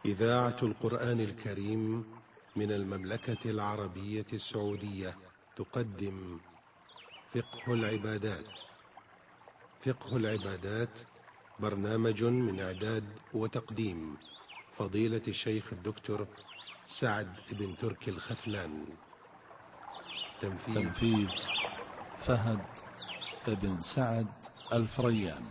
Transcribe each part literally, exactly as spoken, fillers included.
إذاعة القرآن الكريم من المملكة العربية السعودية تقدم فقه العبادات. فقه العبادات برنامج من إعداد وتقديم فضيلة الشيخ الدكتور سعد بن تركي الختلان. تنفيذ, تنفيذ فهد بن سعد الفريان.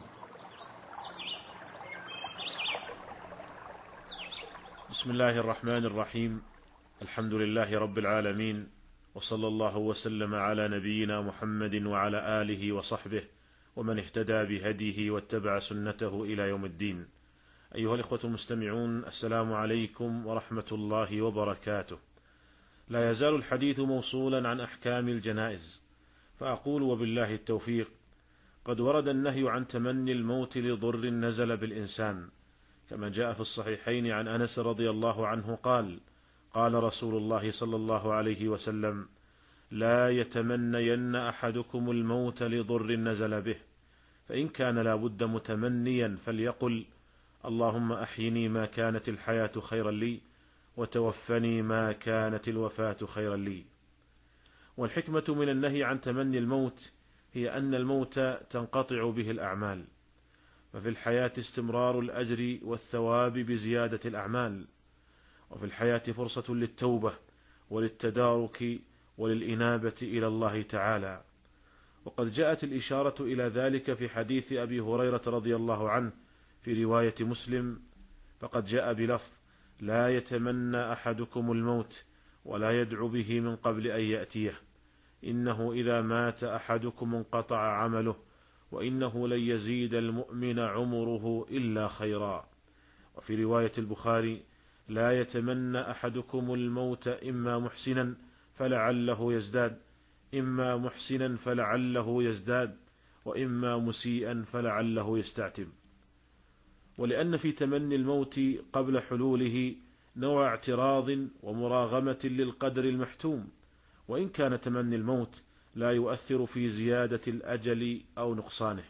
بسم الله الرحمن الرحيم. الحمد لله رب العالمين، وصلى الله وسلم على نبينا محمد وعلى آله وصحبه ومن اهتدى بهديه واتبع سنته إلى يوم الدين. أيها الإخوة المستمعون، السلام عليكم ورحمة الله وبركاته. لا يزال الحديث موصولا عن أحكام الجنائز، فأقول وبالله التوفيق: قد ورد النهي عن تمني الموت لضر نزل بالإنسان، كما جاء في الصحيحين عن أنس رضي الله عنه قال: قال رسول الله صلى الله عليه وسلم: لا يتمنين أحدكم الموت لضر نزل به، فإن كان لا بد متمنيا فليقل: اللهم أحيني ما كانت الحياة خيرا لي، وتوفني ما كانت الوفاة خيرا لي. والحكمة من النهي عن تمني الموت هي أن الموت تنقطع به الأعمال، ففي الحياة استمرار الأجر والثواب بزيادة الأعمال، وفي الحياة فرصة للتوبة وللتدارك وللإنابة إلى الله تعالى. وقد جاءت الإشارة إلى ذلك في حديث أبي هريرة رضي الله عنه في رواية مسلم، فقد جاء بلفظ: لا يتمنى أحدكم الموت ولا يدعو به من قبل أن يأتيه، إنه إذا مات أحدكم انقطع عمله، وإنه لن يزيد المؤمن عمره إلا خيرا. وفي رواية البخاري: لا يتمنى أحدكم الموت إما محسنا فلعله يزداد، إما محسنا فلعله يزداد، وإما مسيئا فلعله يستعتب. ولأن في تمني الموت قبل حلوله نوع اعتراض ومراغمة للقدر المحتوم، وإن كان تمني الموت لا يؤثر في زيادة الأجل أو نقصانه.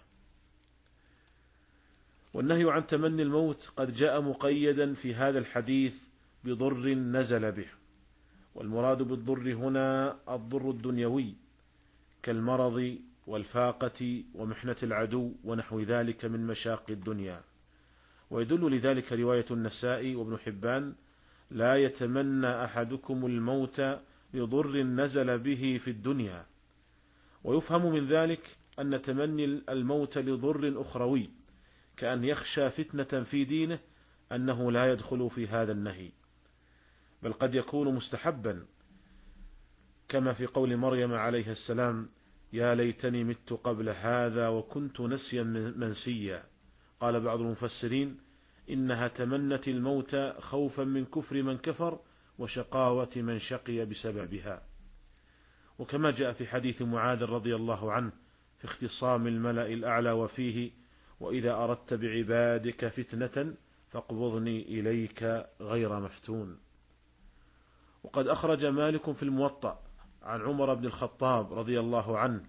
والنهي عن تمني الموت قد جاء مقيدا في هذا الحديث بضر نزل به، والمراد بالضر هنا الضر الدنيوي كالمرض والفاقة ومحنة العدو ونحو ذلك من مشاق الدنيا. ويدل لذلك رواية النسائي وابن حبان: لا يتمنى أحدكم الموت لضر نزل به في الدنيا. ويفهم من ذلك أن تمني الموت لضر أخروي كأن يخشى فتنة في دينه أنه لا يدخل في هذا النهي، بل قد يكون مستحبا، كما في قول مريم عليه السلام: يا ليتني مت قبل هذا وكنت نسيا منسيا. قال بعض المفسرين: إنها تمنت الموت خوفا من كفر من كفر وشقاوة من شقي بسببها. وكما جاء في حديث معاذ رضي الله عنه في اختصام الملأ الأعلى وفيه: وإذا أردت بعبادك فتنة فاقبضني إليك غير مفتون. وقد أخرج مالك في الموطأ عن عمر بن الخطاب رضي الله عنه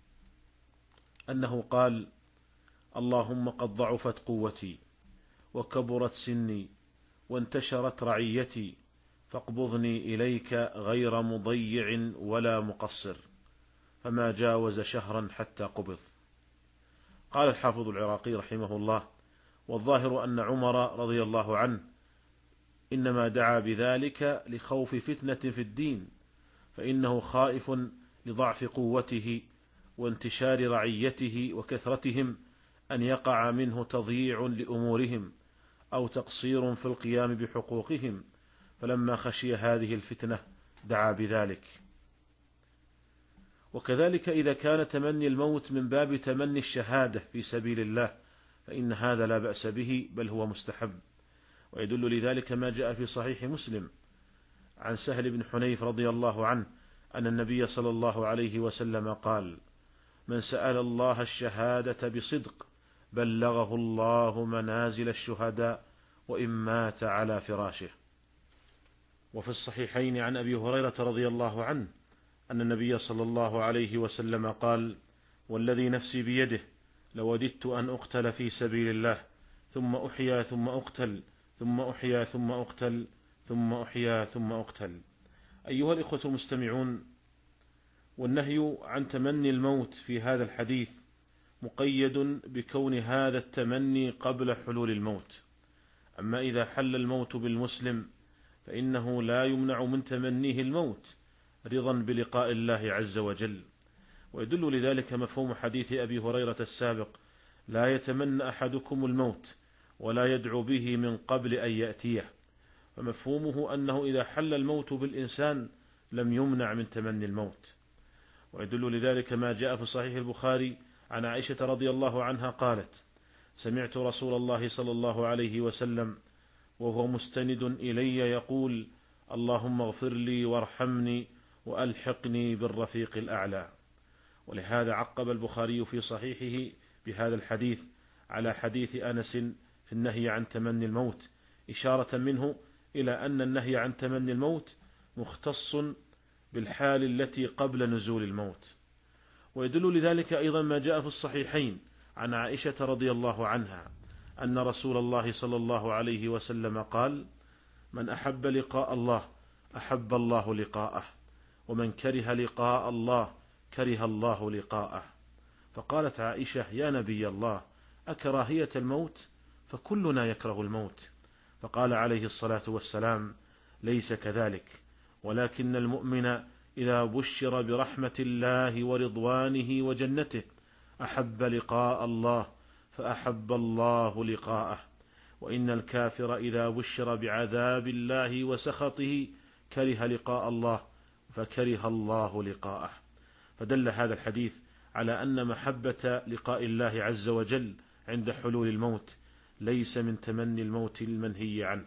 أنه قال: اللهم قد ضعفت قوتي وكبرت سني وانتشرت رعيتي، فاقبضني إليك غير مضيع ولا مقصر، فما جاوز شهرا حتى قبض. قال الحافظ العراقي رحمه الله: والظاهر أن عمر رضي الله عنه إنما دعا بذلك لخوف فتنة في الدين، فإنه خائف لضعف قوته وانتشار رعيته وكثرتهم أن يقع منه تضييع لأمورهم أو تقصير في القيام بحقوقهم، فلما خشي هذه الفتنة دعا بذلك. وكذلك إذا كان تمني الموت من باب تمني الشهادة في سبيل الله فإن هذا لا بأس به، بل هو مستحب. ويدل لذلك ما جاء في صحيح مسلم عن سهل بن حنيف رضي الله عنه أن النبي صلى الله عليه وسلم قال: من سأل الله الشهادة بصدق بلغه الله منازل الشهداء وإن مات على فراشه. وفي الصحيحين عن أبي هريرة رضي الله عنه أن النبي صلى الله عليه وسلم قال: والذي نفسي بيده لوددت أن أقتل في سبيل الله ثم أحيا ثم أقتل ثم أحيا ثم أقتل ثم أحيا ثم أقتل. أيها الإخوة المستمعون، والنهي عن تمني الموت في هذا الحديث مقيد بكون هذا التمني قبل حلول الموت. أما إذا حل الموت بالمسلم فإنه لا يمنع من تمنيه الموت رضا بلقاء الله عز وجل. ويدل لذلك مفهوم حديث أبي هريرة السابق: لا يتمنى أحدكم الموت ولا يدعو به من قبل أن يأتيه. فمفهومه أنه إذا حل الموت بالإنسان لم يمنع من تمني الموت. ويدل لذلك ما جاء في صحيح البخاري عن عائشة رضي الله عنها قالت: سمعت رسول الله صلى الله عليه وسلم وهو مستند إلي يقول: اللهم اغفر لي وارحمني وألحقني بالرفيق الأعلى. ولهذا عقب البخاري في صحيحه بهذا الحديث على حديث أنس في النهي عن تمني الموت، إشارة منه إلى أن النهي عن تمني الموت مختص بالحال التي قبل نزول الموت. ويدل لذلك أيضا ما جاء في الصحيحين عن عائشة رضي الله عنها أن رسول الله صلى الله عليه وسلم قال: من أحب لقاء الله أحب الله لقاءه، ومن كره لقاء الله كره الله لقاءه. فقالت عائشة: يا نبي الله، أكراهية الموت؟ فكلنا يكره الموت. فقال عليه الصلاة والسلام: ليس كذلك، ولكن المؤمن إذا بشر برحمة الله ورضوانه وجنته أحب لقاء الله فأحب الله لقاءه، وإن الكافر إذا بشر بعذاب الله وسخطه كره لقاء الله فكره الله لقاءه. فدل هذا الحديث على أن محبة لقاء الله عز وجل عند حلول الموت ليس من تمني الموت المنهي عنه.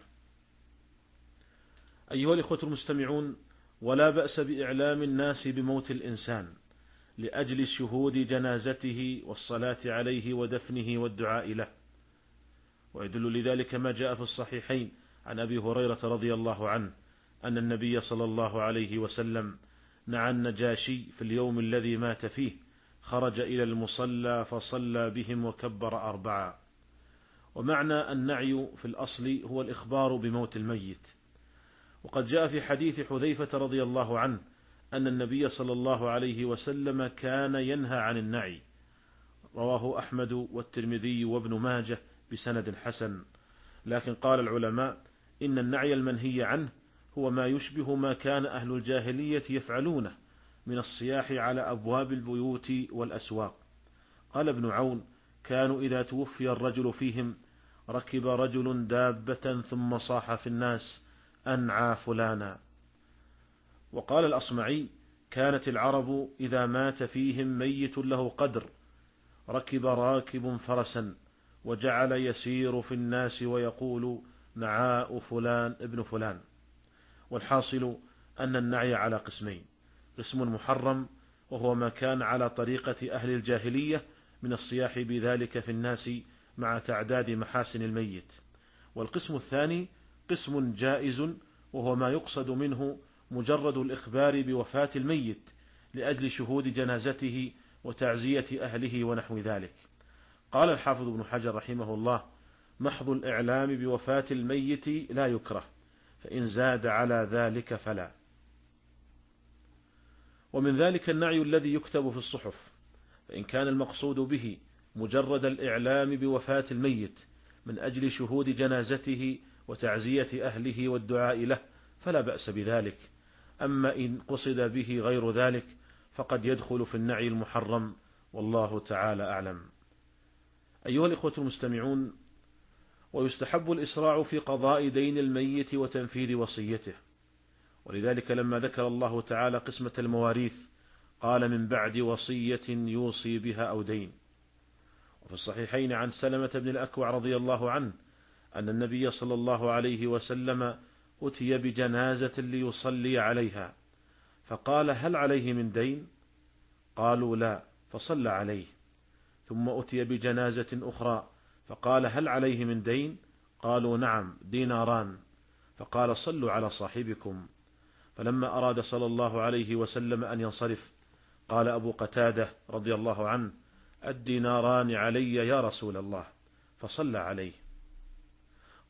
أيها الإخوة المستمعون، ولا بأس بإعلام الناس بموت الإنسان لأجل شهود جنازته والصلاة عليه ودفنه والدعاء له. ويدل لذلك ما جاء في الصحيحين عن أبي هريرة رضي الله عنه أن النبي صلى الله عليه وسلم نعى النجاشي في اليوم الذي مات فيه، خرج إلى المصلى فصلى بهم وكبر أربعا. ومعنى النعي في الأصل هو الإخبار بموت الميت. وقد جاء في حديث حذيفة رضي الله عنه أن النبي صلى الله عليه وسلم كان ينهى عن النعي، رواه أحمد والترمذي وابن ماجه بسند حسن. لكن قال العلماء إن النعي المنهي عنه هو ما يشبه ما كان أهل الجاهلية يفعلونه من الصياح على أبواب البيوت والأسواق. قال ابن عون: كانوا إذا توفي الرجل فيهم ركب رجل دابة ثم صاح في الناس: أنعى فلانا. وقال الأصمعي: كانت العرب إذا مات فيهم ميت له قدر ركب راكب فرسا وجعل يسير في الناس ويقول: نعاء فلان ابن فلان. والحاصل أن النعي على قسمين: قسم محرم وهو ما كان على طريقة أهل الجاهلية من الصياح بذلك في الناس مع تعداد محاسن الميت، والقسم الثاني قسم جائز وهو ما يقصد منه مجرد الإخبار بوفاة الميت لأجل شهود جنازته وتعزية أهله ونحو ذلك. قال الحافظ ابن حجر رحمه الله: محض الإعلام بوفاة الميت لا يكره، فإن زاد على ذلك فلا. ومن ذلك النعي الذي يكتب في الصحف، فإن كان المقصود به مجرد الإعلام بوفاة الميت من أجل شهود جنازته وتعزية أهله والدعاء له فلا بأس بذلك. أما إن قصد به غير ذلك فقد يدخل في النعي المحرم، والله تعالى أعلم. أيها الإخوة المستمعون، ويستحب الإسراع في قضاء دين الميت وتنفيذ وصيته. ولذلك لما ذكر الله تعالى قسمة المواريث قال: من بعد وصية يوصي بها أو دين. وفي الصحيحين عن سلمة بن الأكوع رضي الله عنه أن النبي صلى الله عليه وسلم أتي بجنازة ليصلي عليها، فقال: هل عليه من دين؟ قالوا: لا، فصلى عليه. ثم أتي بجنازة أخرى فقال: هل عليه من دين؟ قالوا: نعم، ديناران. فقال: صلوا على صاحبكم. فلما أراد صلى الله عليه وسلم أن ينصرف قال أبو قتادة رضي الله عنه: الديناران علي يا رسول الله، فصلى عليه.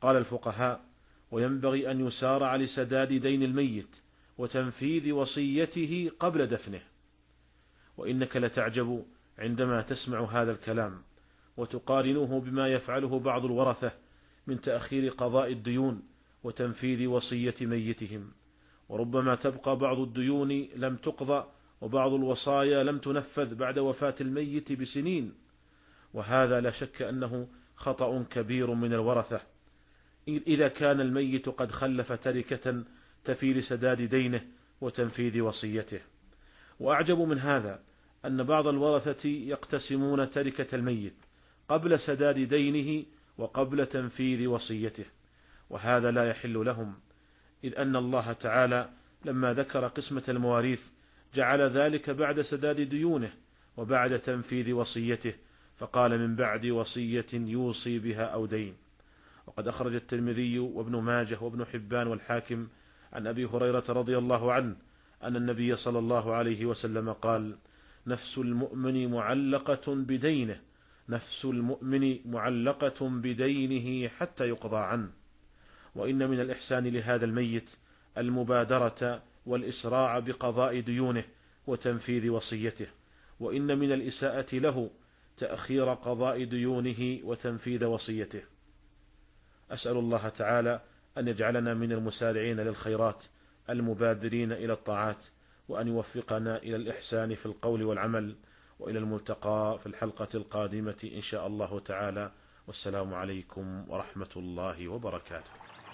قال الفقهاء: وينبغي أن يسارع لسداد دين الميت وتنفيذ وصيته قبل دفنه. وإنك لتعجب عندما تسمع هذا الكلام وتقارنه بما يفعله بعض الورثة من تأخير قضاء الديون وتنفيذ وصية ميتهم. وربما تبقى بعض الديون لم تقضى وبعض الوصايا لم تنفذ بعد وفاة الميت بسنين، وهذا لا شك أنه خطأ كبير من الورثة إذا كان الميت قد خلف تركة تفي لسداد دينه وتنفيذ وصيته. وأعجب من هذا أن بعض الورثة يقتسمون تركة الميت قبل سداد دينه وقبل تنفيذ وصيته، وهذا لا يحل لهم، إذ أن الله تعالى لما ذكر قسمة المواريث جعل ذلك بعد سداد ديونه وبعد تنفيذ وصيته، فقال: من بعد وصية يوصي بها أو دين. وقد أخرج الترمذي وابن ماجه وابن حبان والحاكم عن أبي هريرة رضي الله عنه أن النبي صلى الله عليه وسلم قال: نفس المؤمن معلقة بدينه نفس المؤمن معلقة بدينه حتى يقضى عنه. وإن من الإحسان لهذا الميت المبادرة والإسراع بقضاء ديونه وتنفيذ وصيته، وإن من الإساءة له تأخير قضاء ديونه وتنفيذ وصيته. أسأل الله تعالى أن يجعلنا من المسارعين للخيرات المبادرين إلى الطاعات، وأن يوفقنا إلى الإحسان في القول والعمل، وإلى الملتقى في الحلقة القادمة إن شاء الله تعالى. والسلام عليكم ورحمة الله وبركاته.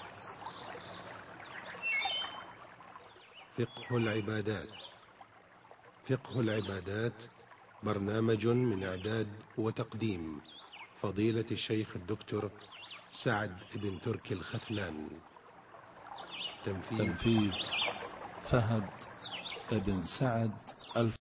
فقه العبادات. فقه العبادات برنامج من إعداد وتقديم فضيلة الشيخ الدكتور سعد بن تركي الختلان. تنفيذ فهد بن سعد الف